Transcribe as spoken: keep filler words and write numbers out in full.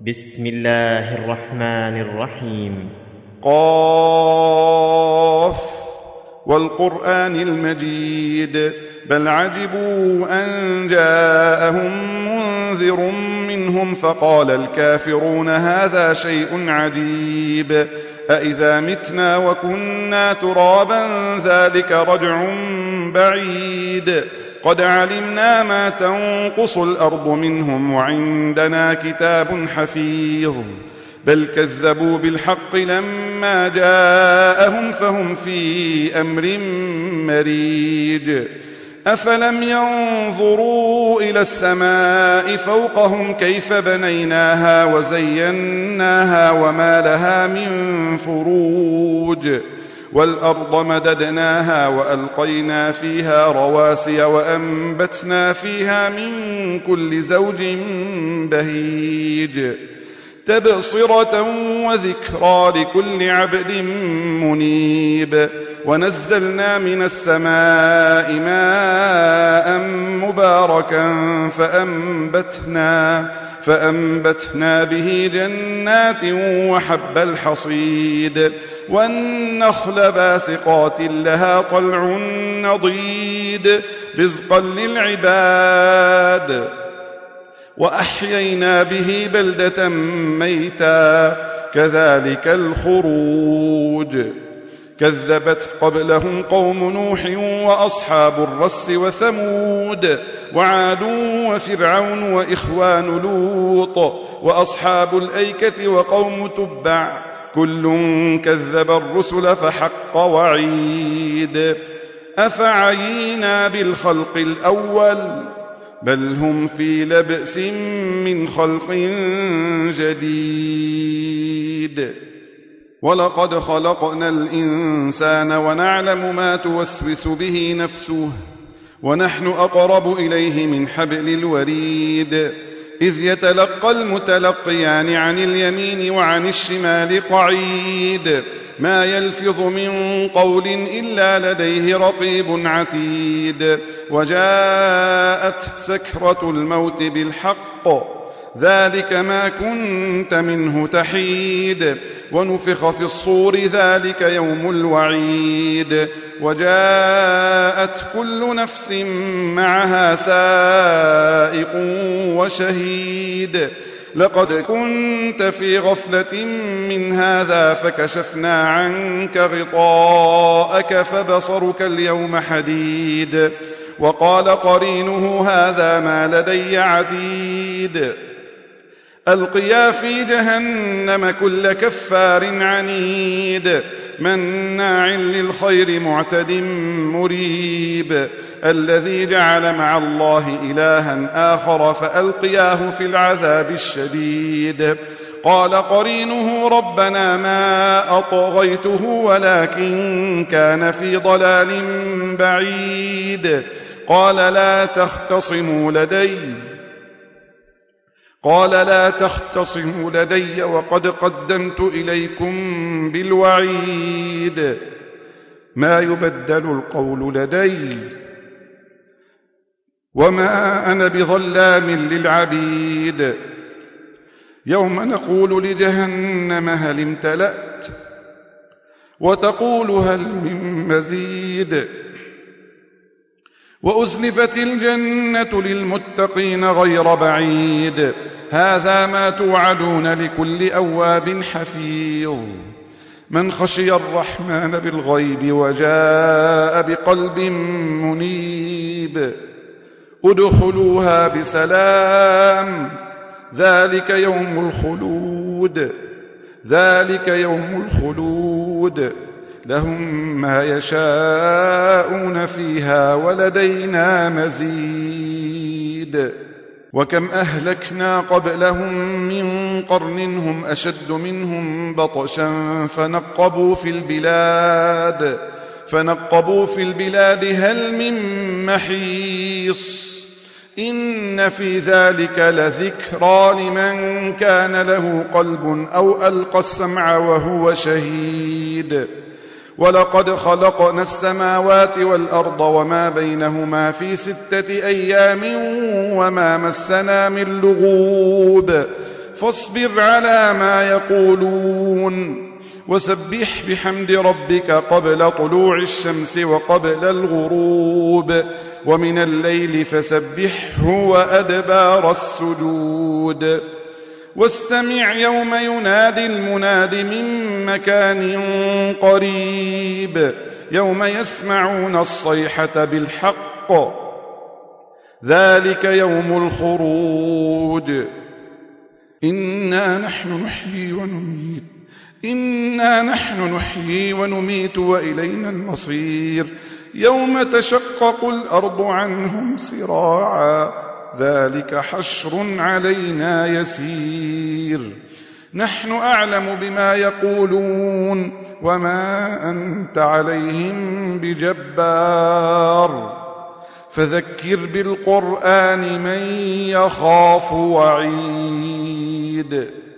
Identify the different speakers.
Speaker 1: بسم الله الرحمن الرحيم.
Speaker 2: قاف والقرآن المجيد بل عجبوا أن جاءهم منذر منهم فقال الكافرون هذا شيء عجيب أإذا متنا وكنا ترابا ذلك رجع بعيد قد علمنا ما تنقص الأرض منهم وعندنا كتاب حفيظ بل كذبوا بالحق لما جاءهم فهم في أمر مريج أفلم ينظروا إلى السماء فوقهم كيف بنيناها وزيناها وما لها من فروج والأرض مددناها وألقينا فيها رواسي وأنبتنا فيها من كل زوج بهيج تبصرة وذكرى لكل عبد منيب ونزلنا من السماء ماء مباركا فأنبتنا, فأنبتنا به جنات وحب الحصيد والنخل باسقات لها طلع نضيد رزقا للعباد وأحيينا به بلدة ميتا كذلك الخروج كذبت قبلهم قوم نوح وأصحاب الرس وثمود وعاد وفرعون وإخوان لوط وأصحاب الأيكة وقوم تبع كل كذب الرسل فحق وعيد أفعينا بالخلق الأول بل هم في لبأس من خلق جديد ولقد خلقنا الإنسان ونعلم ما توسوس به نفسه ونحن أقرب إليه من حبل الوريد إذ يتلقى المتلقيان عن اليمين وعن الشمال قعيد ما يلفظ من قول إلا لديه رقيب عتيد وجاءت سكرة الموت بالحق ذلك ما كنت منه تحيد ونفخ في الصور ذلك يوم الوعيد وجاءت كل نفس معها سائق وشهيد لقد كنت في غفلة من هذا فكشفنا عنك غطاءك فبصرك اليوم حديد وقال قرينه هذا ما لدي عتيد ألقيا في جهنم كل كفار عنيد مناع للخير معتد مريب الذي جعل مع الله إلها آخر فألقياه في العذاب الشديد قال قرينه ربنا ما أطغيته ولكن كان في ضلال بعيد قال لا تختصموا لدي قال لا تختصموا لدي وقد قدمت إليكم بالوعيد ما يبدل القول لدي وما أنا بظلام للعبيد يوم نقول لجهنم هل امتلأت وتقول هل من مزيد وأزلفت الجنة للمتقين غير بعيد هذا ما توعدون لكل أواب حفيظ من خشي الرحمن بالغيب وجاء بقلب منيب ادخلوها بسلام ذلك يوم الخلود ذلك يوم الخلود لهم ما يشاءون فيها ولدينا مزيد وكم أهلكنا قبلهم من قرن هم أشد منهم بطشا فنقبوا في البلاد فنقبوا في البلاد هل من محيص إن في ذلك لذكرى لمن كان له قلب أو ألقى السمع وهو شهيد ولقد خلقنا السماوات والأرض وما بينهما في ستة أيام وما مسنا من لغوب فاصبر على ما يقولون وسبح بحمد ربك قبل طلوع الشمس وقبل الغروب ومن الليل فسبحه وأدبار السجود واستمع يوم ينادي المناد من مكان قريب يوم يسمعون الصيحة بالحق ذلك يوم الخروج إنا نحن نحيي ونميت إنا نحن نحيي ونميت وإلينا المصير يوم تشقق الأرض عنهم سراعا ذلك حشر علينا يسير نحن أعلم بما يقولون وما أنت عليهم بجبار فذكر بالقرآن من يخاف وعيد